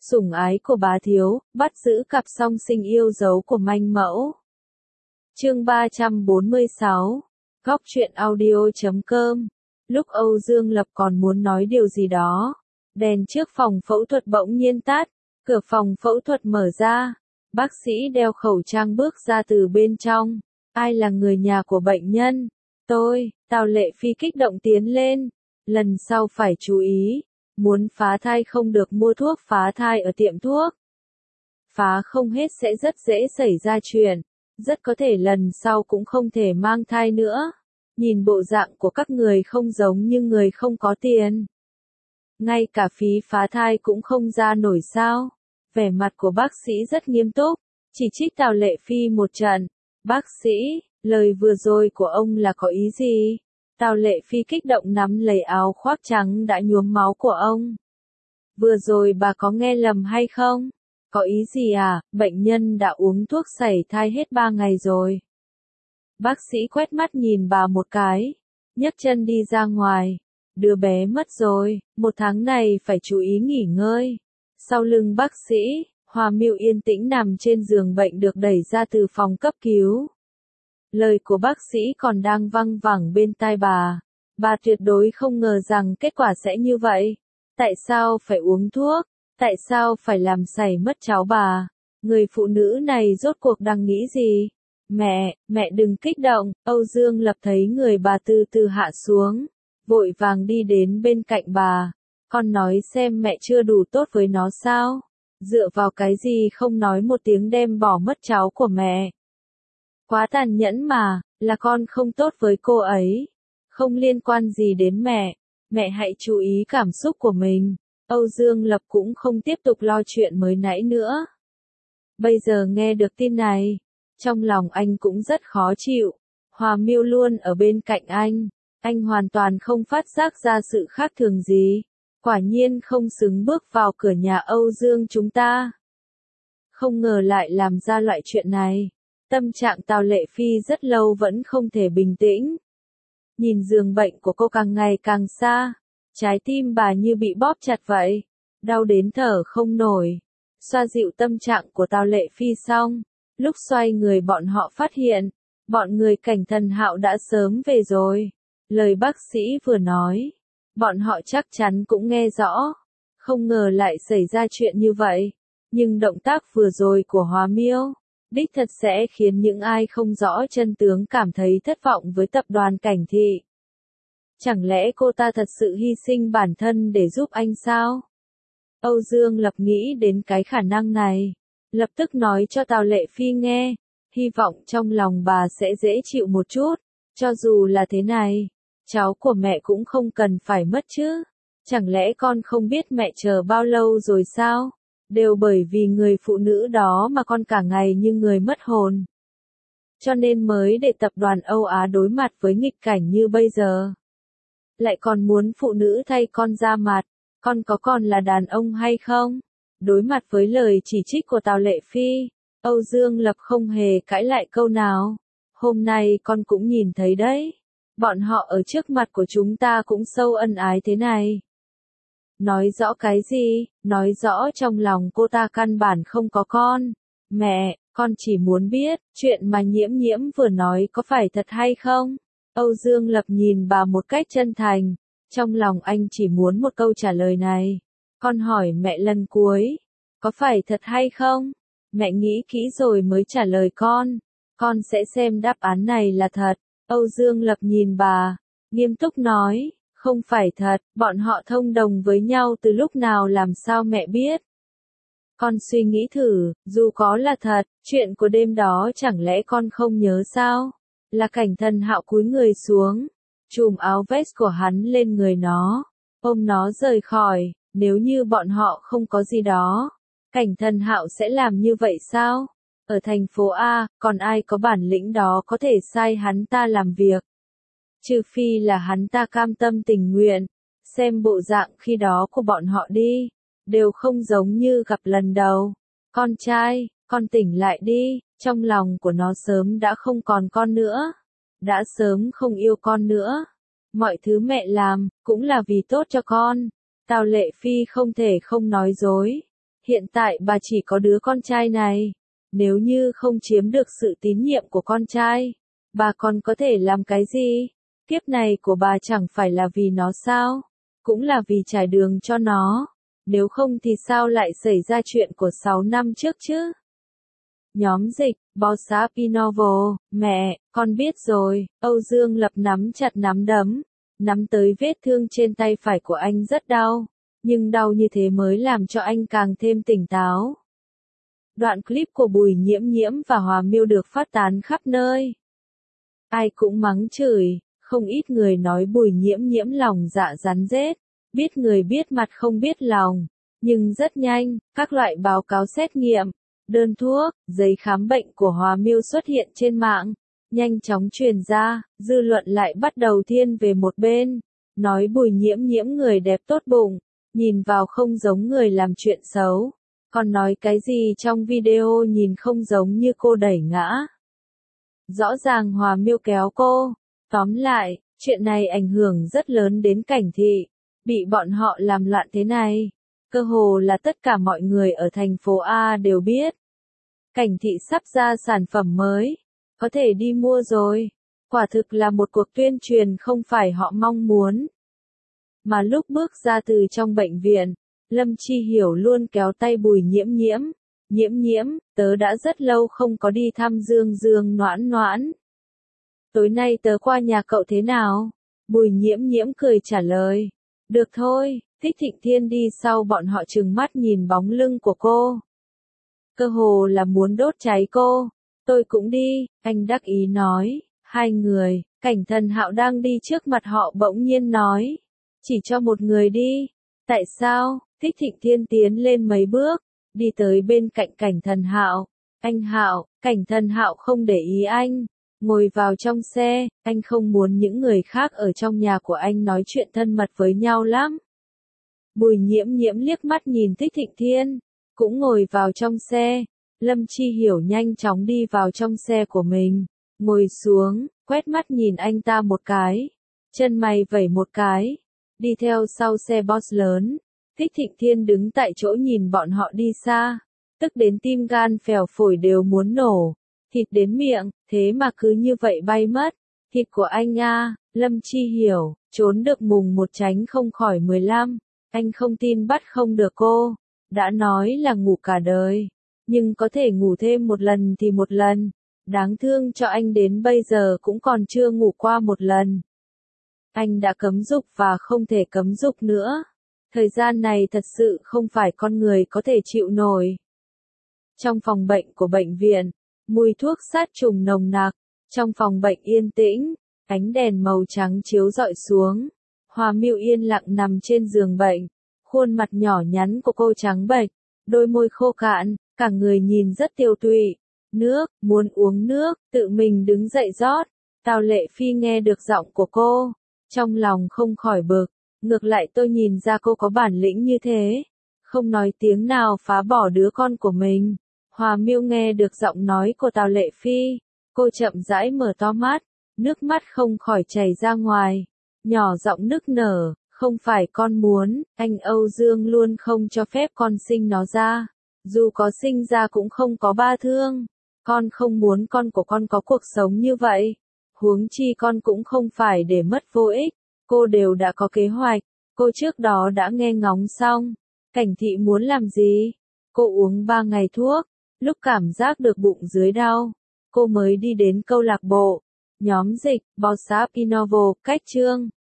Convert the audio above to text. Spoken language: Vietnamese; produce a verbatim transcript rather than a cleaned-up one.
Sủng ái của bá thiếu, bắt giữ cặp song sinh yêu dấu của manh mẫu. Chương ba trăm bốn mươi sáu. Góc truyện audio.com. Lúc Âu Dương Lập còn muốn nói điều gì đó, đèn trước phòng phẫu thuật bỗng nhiên tắt, cửa phòng phẫu thuật mở ra, bác sĩ đeo khẩu trang bước ra từ bên trong. Ai là người nhà của bệnh nhân? Tôi, Tào Lệ Phi kích động tiến lên. Lần sau phải chú ý, muốn phá thai không được mua thuốc phá thai ở tiệm thuốc. Phá không hết sẽ rất dễ xảy ra chuyện, rất có thể lần sau cũng không thể mang thai nữa. Nhìn bộ dạng của các người không giống như người không có tiền. Ngay cả phí phá thai cũng không ra nổi sao? Vẻ mặt của bác sĩ rất nghiêm túc, chỉ trích Tào Lệ Phi một trận. Bác sĩ, lời vừa rồi của ông là có ý gì? Tào Lệ Phi kích động nắm lấy áo khoác trắng đã nhuốm máu của ông. Vừa rồi bà có nghe lầm hay không? Có ý gì à? Bệnh nhân đã uống thuốc sảy thai hết ba ngày rồi. Bác sĩ quét mắt nhìn bà một cái, nhấc chân đi ra ngoài. Đứa bé mất rồi, một tháng này phải chú ý nghỉ ngơi. Sau lưng bác sĩ, Hòa Mưu yên tĩnh nằm trên giường bệnh được đẩy ra từ phòng cấp cứu. Lời của bác sĩ còn đang văng vẳng bên tai bà. Bà tuyệt đối không ngờ rằng kết quả sẽ như vậy. Tại sao phải uống thuốc? Tại sao phải làm sảy mất cháu bà? Người phụ nữ này rốt cuộc đang nghĩ gì? Mẹ, mẹ đừng kích động. Âu Dương Lập thấy người bà từ từ hạ xuống, vội vàng đi đến bên cạnh bà. Con nói xem mẹ chưa đủ tốt với nó sao? Dựa vào cái gì không nói một tiếng đem bỏ mất cháu của mẹ? Quá tàn nhẫn mà, là con không tốt với cô ấy. Không liên quan gì đến mẹ. Mẹ hãy chú ý cảm xúc của mình. Âu Dương Lập cũng không tiếp tục lo chuyện mới nãy nữa. Bây giờ nghe được tin này, trong lòng anh cũng rất khó chịu. Hòa Mưu luôn ở bên cạnh anh. Anh hoàn toàn không phát giác ra sự khác thường gì. Quả nhiên không xứng bước vào cửa nhà Âu Dương chúng ta. Không ngờ lại làm ra loại chuyện này. Tâm trạng Tào Lệ Phi rất lâu vẫn không thể bình tĩnh. Nhìn giường bệnh của cô càng ngày càng xa. Trái tim bà như bị bóp chặt vậy. Đau đến thở không nổi. Xoa dịu tâm trạng của Tào Lệ Phi xong. Lúc xoay người bọn họ phát hiện. Bọn người Cảnh Thần Hạo đã sớm về rồi. Lời bác sĩ vừa nói. Bọn họ chắc chắn cũng nghe rõ. Không ngờ lại xảy ra chuyện như vậy. Nhưng động tác vừa rồi của Hòa Mưu đích thật sẽ khiến những ai không rõ chân tướng cảm thấy thất vọng với tập đoàn Cảnh Thị. Chẳng lẽ cô ta thật sự hy sinh bản thân để giúp anh sao? Âu Dương Lập nghĩ đến cái khả năng này. Lập tức nói cho Tào Lệ Phi nghe. Hy vọng trong lòng bà sẽ dễ chịu một chút. Cho dù là thế này, cháu của mẹ cũng không cần phải mất chứ. Chẳng lẽ con không biết mẹ chờ bao lâu rồi sao? Đều bởi vì người phụ nữ đó mà con cả ngày như người mất hồn. Cho nên mới để tập đoàn Âu Á đối mặt với nghịch cảnh như bây giờ. Lại còn muốn phụ nữ thay con ra mặt. Con có còn là đàn ông hay không? Đối mặt với lời chỉ trích của Tào Lệ Phi, Âu Dương Lập không hề cãi lại câu nào. Hôm nay con cũng nhìn thấy đấy. Bọn họ ở trước mặt của chúng ta cũng sâu ân ái thế này. Nói rõ cái gì? Nói rõ trong lòng cô ta căn bản không có con. Mẹ, con chỉ muốn biết, chuyện mà Nhiễm Nhiễm vừa nói có phải thật hay không? Âu Dương Lập nhìn bà một cách chân thành. Trong lòng anh chỉ muốn một câu trả lời này. Con hỏi mẹ lần cuối. Có phải thật hay không? Mẹ nghĩ kỹ rồi mới trả lời con. Con sẽ xem đáp án này là thật. Âu Dương Lập nhìn bà, nghiêm túc nói. Không phải thật, bọn họ thông đồng với nhau từ lúc nào làm sao mẹ biết. Con suy nghĩ thử, dù có là thật, chuyện của đêm đó chẳng lẽ con không nhớ sao? Là Cảnh Thần Hạo cúi người xuống, chùm áo vest của hắn lên người nó, ôm nó rời khỏi. Nếu như bọn họ không có gì đó, Cảnh Thần Hạo sẽ làm như vậy sao? Ở thành phố A, còn ai có bản lĩnh đó có thể sai hắn ta làm việc? Trừ phi là hắn ta cam tâm tình nguyện. Xem bộ dạng khi đó của bọn họ đi, đều không giống như gặp lần đầu. Con trai, con tỉnh lại đi. Trong lòng của nó sớm đã không còn con nữa. Đã sớm không yêu con nữa. Mọi thứ mẹ làm, cũng là vì tốt cho con. Tào Lệ Phi không thể không nói dối. Hiện tại bà chỉ có đứa con trai này. Nếu như không chiếm được sự tín nhiệm của con trai, bà còn có thể làm cái gì? Kiếp này của bà chẳng phải là vì nó sao? Cũng là vì trải đường cho nó. Nếu không thì sao lại xảy ra chuyện của sáu năm trước chứ? Nhóm dịch, Bossa Pinovo, mẹ, con biết rồi. Âu Dương Lập nắm chặt nắm đấm, nắm tới vết thương trên tay phải của anh rất đau, nhưng đau như thế mới làm cho anh càng thêm tỉnh táo. Đoạn clip của Bùi Nhiễm Nhiễm và Hòa Miêu được phát tán khắp nơi. Ai cũng mắng chửi, không ít người nói Bùi Nhiễm Nhiễm lòng dạ rắn rết, biết người biết mặt không biết lòng. Nhưng rất nhanh, các loại báo cáo xét nghiệm, đơn thuốc, giấy khám bệnh của Hòa Miêu xuất hiện trên mạng, nhanh chóng truyền ra, dư luận lại bắt đầu thiên về một bên, nói Bùi Nhiễm Nhiễm người đẹp tốt bụng, nhìn vào không giống người làm chuyện xấu, còn nói cái gì trong video nhìn không giống như cô đẩy ngã. Rõ ràng Hòa Miêu kéo cô. Tóm lại, chuyện này ảnh hưởng rất lớn đến Cảnh Thị, bị bọn họ làm loạn thế này. Cơ hồ là tất cả mọi người ở thành phố A đều biết. Cảnh Thị sắp ra sản phẩm mới, có thể đi mua rồi. Quả thực là một cuộc tuyên truyền không phải họ mong muốn. Mà lúc bước ra từ trong bệnh viện, Lâm Chi Hiểu luôn kéo tay Bùi Nhiễm Nhiễm. Nhiễm Nhiễm, tớ đã rất lâu không có đi thăm Dương Dương Noãn Noãn. Tối nay tớ qua nhà cậu thế nào? Bùi Nhiễm Nhiễm cười trả lời. Được thôi. Thích Thịnh Thiên đi sau bọn họ trừng mắt nhìn bóng lưng của cô. Cơ hồ là muốn đốt cháy cô. Tôi cũng đi, anh đắc ý nói. Hai người, Cảnh Thần Hạo đang đi trước mặt họ bỗng nhiên nói. Chỉ cho một người đi. Tại sao? Thích Thịnh Thiên tiến lên mấy bước, đi tới bên cạnh Cảnh Thần Hạo. Anh Hạo, Cảnh Thần Hạo không để ý anh. Ngồi vào trong xe, anh không muốn những người khác ở trong nhà của anh nói chuyện thân mật với nhau lắm. Bùi Nhiễm Nhiễm liếc mắt nhìn Thích Thịnh Thiên, cũng ngồi vào trong xe. Lâm Chi Hiểu nhanh chóng đi vào trong xe của mình, ngồi xuống, quét mắt nhìn anh ta một cái, chân mày vẩy một cái, đi theo sau xe boss lớn. Thích Thịnh Thiên đứng tại chỗ nhìn bọn họ đi xa, tức đến tim gan phèo phổi đều muốn nổ, thịt đến miệng, thế mà cứ như vậy bay mất. Thịt của anh a, Lâm Chi Hiểu, trốn được mùng một tránh không khỏi mười lăm. Anh không tin bắt không được cô. Đã nói là ngủ cả đời. Nhưng có thể ngủ thêm một lần thì một lần. Đáng thương cho anh đến bây giờ cũng còn chưa ngủ qua một lần. Anh đã cấm dục và không thể cấm dục nữa. Thời gian này thật sự không phải con người có thể chịu nổi. Trong phòng bệnh của bệnh viện, mùi thuốc sát trùng nồng nặc. Trong phòng bệnh yên tĩnh, ánh đèn màu trắng chiếu rọi xuống. Hòa Miêu yên lặng nằm trên giường bệnh, khuôn mặt nhỏ nhắn của cô trắng bệch, đôi môi khô cạn, cả người nhìn rất tiêu tụy. Nước, muốn uống nước, tự mình đứng dậy rót. Tào Lệ Phi nghe được giọng của cô, trong lòng không khỏi bực, ngược lại tôi nhìn ra cô có bản lĩnh như thế, không nói tiếng nào phá bỏ đứa con của mình. Hòa Miêu nghe được giọng nói của Tào Lệ Phi, cô chậm rãi mở to mắt, nước mắt không khỏi chảy ra ngoài. Nhỏ giọng nức nở, không phải con muốn, anh Âu Dương luôn không cho phép con sinh nó ra. Dù có sinh ra cũng không có ba thương. Con không muốn con của con có cuộc sống như vậy. Huống chi con cũng không phải để mất vô ích. Cô đều đã có kế hoạch. Cô trước đó đã nghe ngóng xong. Cảnh Thị muốn làm gì? Cô uống ba ngày thuốc. Lúc cảm giác được bụng dưới đau, cô mới đi đến câu lạc bộ. Nhóm dịch, Bossa Pinovo, cách chương.